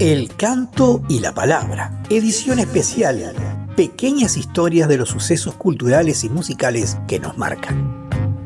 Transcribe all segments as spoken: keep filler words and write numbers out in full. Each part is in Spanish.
El canto y la palabra, edición especial, pequeñas historias de los sucesos culturales y musicales que nos marcan.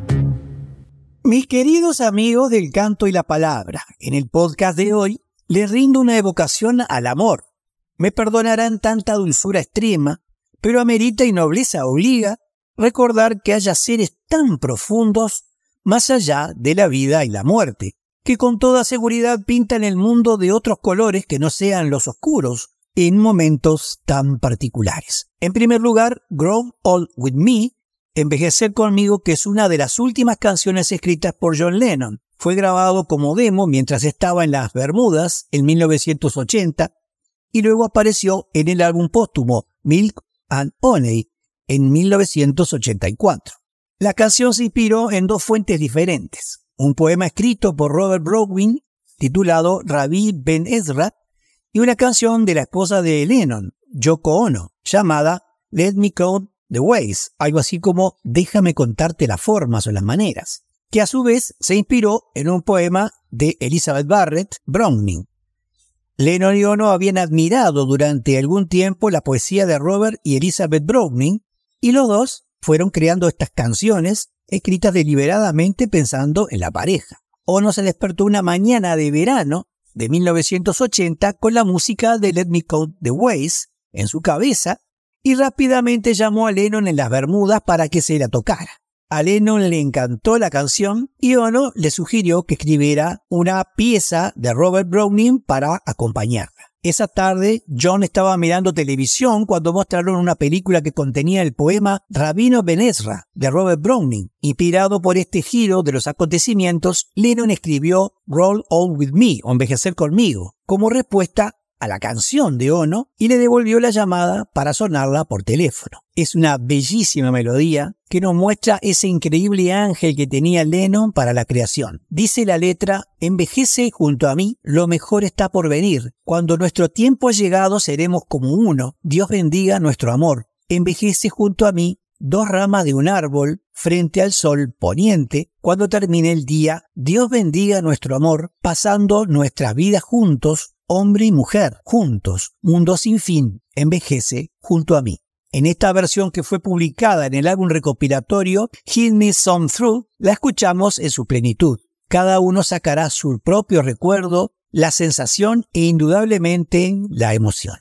Mis queridos amigos del canto y la palabra, en el podcast de hoy les rindo una evocación al amor. Me perdonarán tanta dulzura extrema, pero amerita y nobleza obliga recordar que haya seres tan profundos más allá de la vida y la muerte, que con toda seguridad pintan el mundo de otros colores que no sean los oscuros en momentos tan particulares. En primer lugar, Grow Old With Me, Envejecer Conmigo, que es una de las últimas canciones escritas por John Lennon. Fue grabado como demo mientras estaba en las Bermudas en mil novecientos ochenta y luego apareció en el álbum póstumo Milk and Honey en mil novecientos ochenta y cuatro. La canción se inspiró en dos fuentes diferentes. Un poema escrito por Robert Browning titulado Rabbi Ben Ezra y una canción de la esposa de Lennon, Yoko Ono, llamada Let Me Count the Ways, algo así como Déjame contarte las formas o las maneras, que a su vez se inspiró en un poema de Elizabeth Barrett Browning. Lennon y Ono habían admirado durante algún tiempo la poesía de Robert y Elizabeth Browning y los dos fueron creando estas canciones escritas deliberadamente pensando en la pareja. Ono se despertó una mañana de verano de mil novecientos ochenta con la música de Let Me Count the Ways en su cabeza y rápidamente llamó a Lennon en las Bermudas para que se la tocara. A Lennon le encantó la canción y Ono le sugirió que escribiera una pieza de Robert Browning para acompañarla. Esa tarde, John estaba mirando televisión cuando mostraron una película que contenía el poema Rabino Ben Ezra de Robert Browning. Inspirado por este giro de los acontecimientos, Lennon escribió Grow Old With Me, o Envejecer Conmigo, como respuesta a la canción de Ono y le devolvió la llamada para sonarla por teléfono. Es una bellísima melodía que nos muestra ese increíble ángel que tenía Lennon para la creación. Dice la letra: envejece junto a mí, lo mejor está por venir. Cuando nuestro tiempo ha llegado seremos como uno. Dios bendiga nuestro amor. Envejece junto a mí, dos ramas de un árbol frente al sol poniente. Cuando termine el día, Dios bendiga nuestro amor, pasando nuestras vidas juntos, hombre y mujer, juntos, mundo sin fin, envejece junto a mí. En esta versión que fue publicada en el álbum recopilatorio Heal Me Some Through, la escuchamos en su plenitud. Cada uno sacará su propio recuerdo, la sensación e indudablemente la emoción.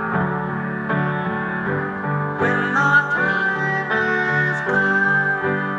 When the time has come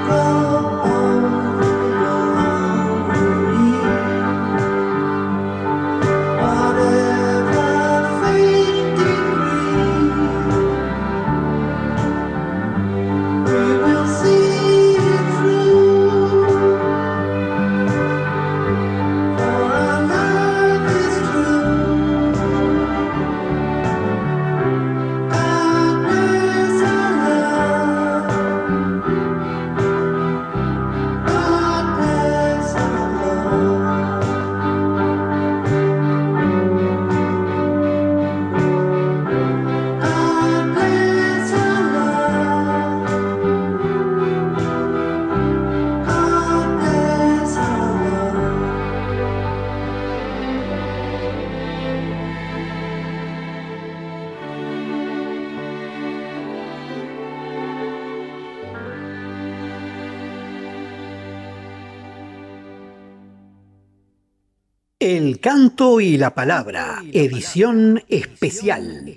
El canto y la palabra, edición especial.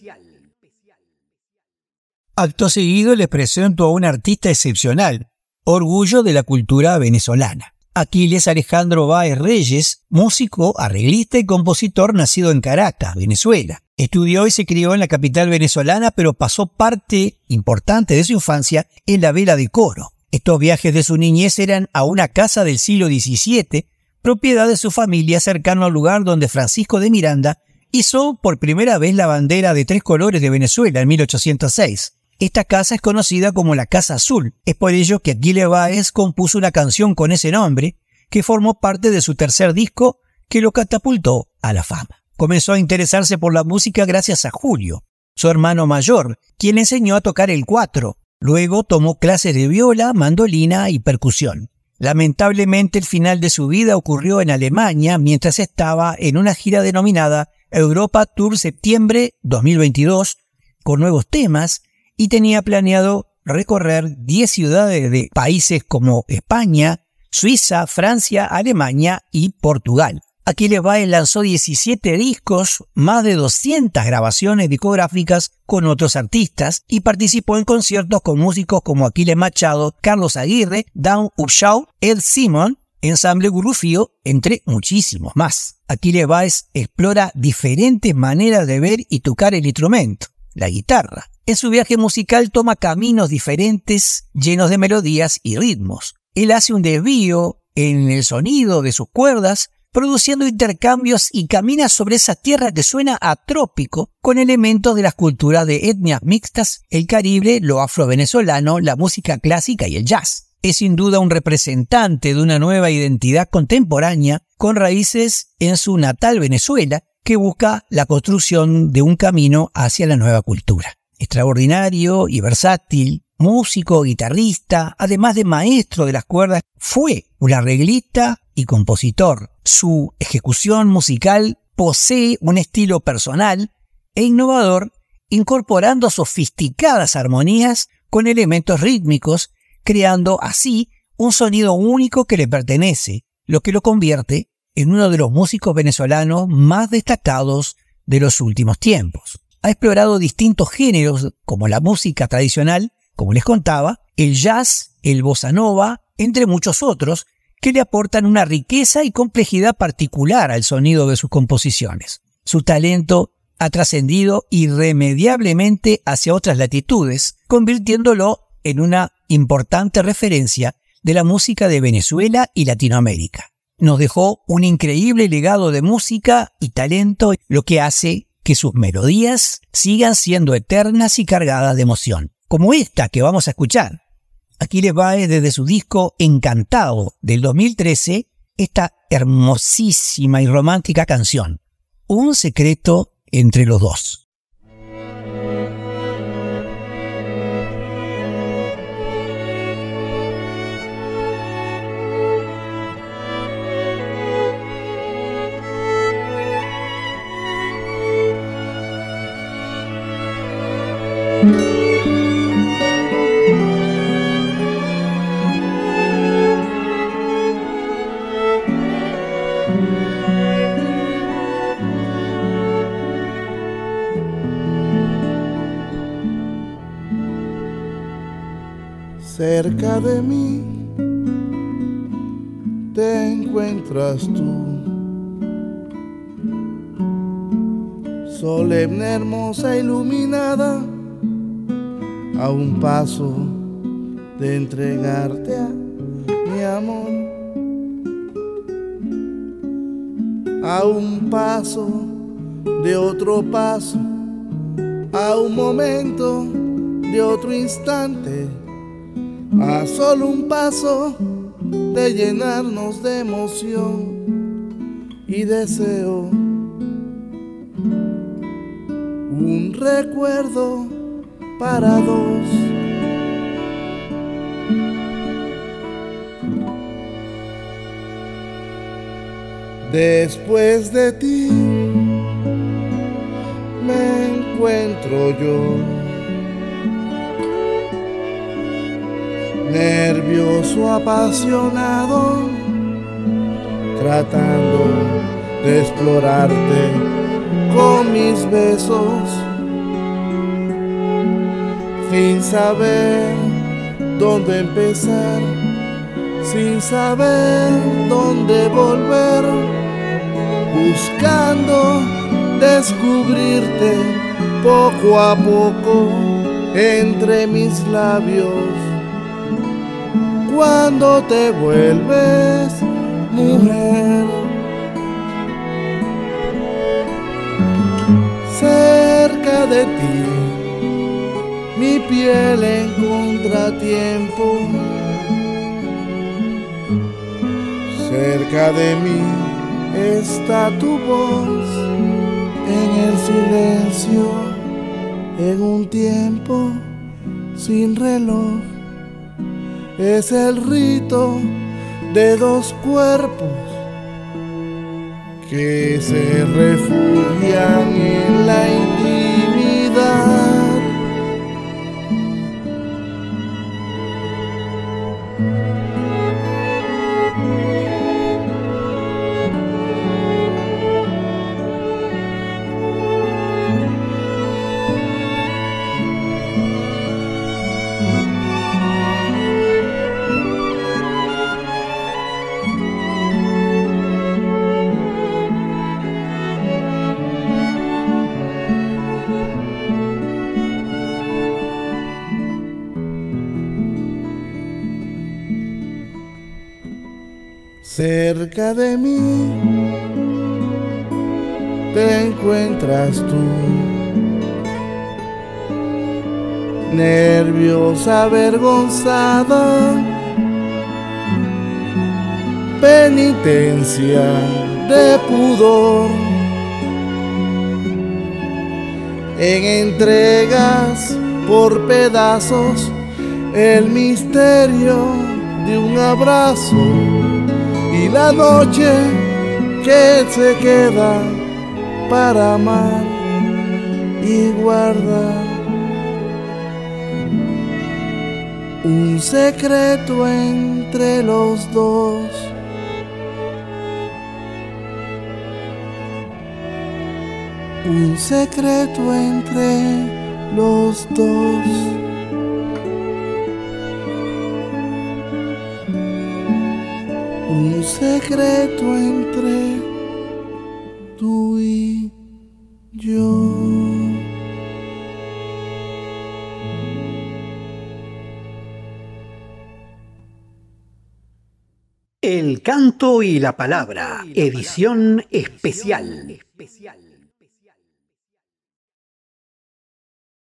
Acto seguido les presento a un artista excepcional, orgullo de la cultura venezolana. Aquiles Alejandro Báez Reyes, músico, arreglista y compositor nacido en Caracas, Venezuela. Estudió y se crió en la capital venezolana, pero pasó parte importante de su infancia en la vela de coro. Estos viajes de su niñez eran a una casa del siglo diecisiete, propiedad de su familia, cercano al lugar donde Francisco de Miranda hizo por primera vez la bandera de tres colores de Venezuela en mil ochocientos seis. Esta casa es conocida como la Casa Azul. Es por ello que Aquiles Báez compuso una canción con ese nombre, que formó parte de su tercer disco, que lo catapultó a la fama. Comenzó a interesarse por la música gracias a Julio, su hermano mayor, quien le enseñó a tocar el cuatro. Luego tomó clases de viola, mandolina y percusión. Lamentablemente, el final de su vida ocurrió en Alemania mientras estaba en una gira denominada Europa Tour Septiembre dos mil veintidós con nuevos temas y tenía planeado recorrer diez ciudades de países como España, Suiza, Francia, Alemania y Portugal. Aquiles Báez lanzó diecisiete discos, más de doscientas grabaciones discográficas con otros artistas y participó en conciertos con músicos como Aquiles Machado, Carlos Aguirre, Dawn Upshaw, Ed Simon, Ensamble Gurrufío, entre muchísimos más. Aquiles Báez explora diferentes maneras de ver y tocar el instrumento, la guitarra. En su viaje musical toma caminos diferentes, llenos de melodías y ritmos. Él hace un desvío en el sonido de sus cuerdas, produciendo intercambios y camina sobre esa tierra que suena a trópico con elementos de las culturas de etnias mixtas, el Caribe, lo afrovenezolano, la música clásica y el jazz. Es sin duda un representante de una nueva identidad contemporánea con raíces en su natal Venezuela que busca la construcción de un camino hacia la nueva cultura. Extraordinario y versátil, músico, guitarrista, además de maestro de las cuerdas, fue un arreglista y compositor. Su ejecución musical posee un estilo personal e innovador, incorporando sofisticadas armonías con elementos rítmicos, creando así un sonido único que le pertenece, lo que lo convierte en uno de los músicos venezolanos más destacados de los últimos tiempos. Ha explorado distintos géneros como la música tradicional, como les contaba, el jazz, el bossa nova, entre muchos otros, que le aportan una riqueza y complejidad particular al sonido de sus composiciones. Su talento ha trascendido irremediablemente hacia otras latitudes, convirtiéndolo en una importante referencia de la música de Venezuela y Latinoamérica. Nos dejó un increíble legado de música y talento, lo que hace que sus melodías sigan siendo eternas y cargadas de emoción, como esta que vamos a escuchar. Aquiles Báez, desde su disco Encantado del dos mil trece, esta hermosísima y romántica canción, Un secreto entre los dos. Cerca de mí te encuentras tú, solemne, hermosa, iluminada, a un paso de entregarte a mi amor, a un paso de otro paso, a un momento de otro instante, a solo un paso de llenarnos de emoción y deseo, un recuerdo para dos. Después de ti me encuentro yo, nervioso, apasionado, tratando de explorarte con mis besos, sin saber dónde empezar, sin saber dónde volver, buscando descubrirte poco a poco entre mis labios. Cuando te vuelves mujer, cerca de ti mi piel en contratiempo, cerca de mí está tu voz en el silencio, en un tiempo sin reloj. Es el rito de dos cuerpos que se refugian en la intimidad. Cerca de mí te encuentras tú, nerviosa, avergonzada, penitencia de pudor, en entregas por pedazos, el misterio de un abrazo y la noche que se queda para amar y guardar un secreto entre los dos. Un secreto entre los dos. Un secreto entre tú y yo. El canto y la palabra, edición especial.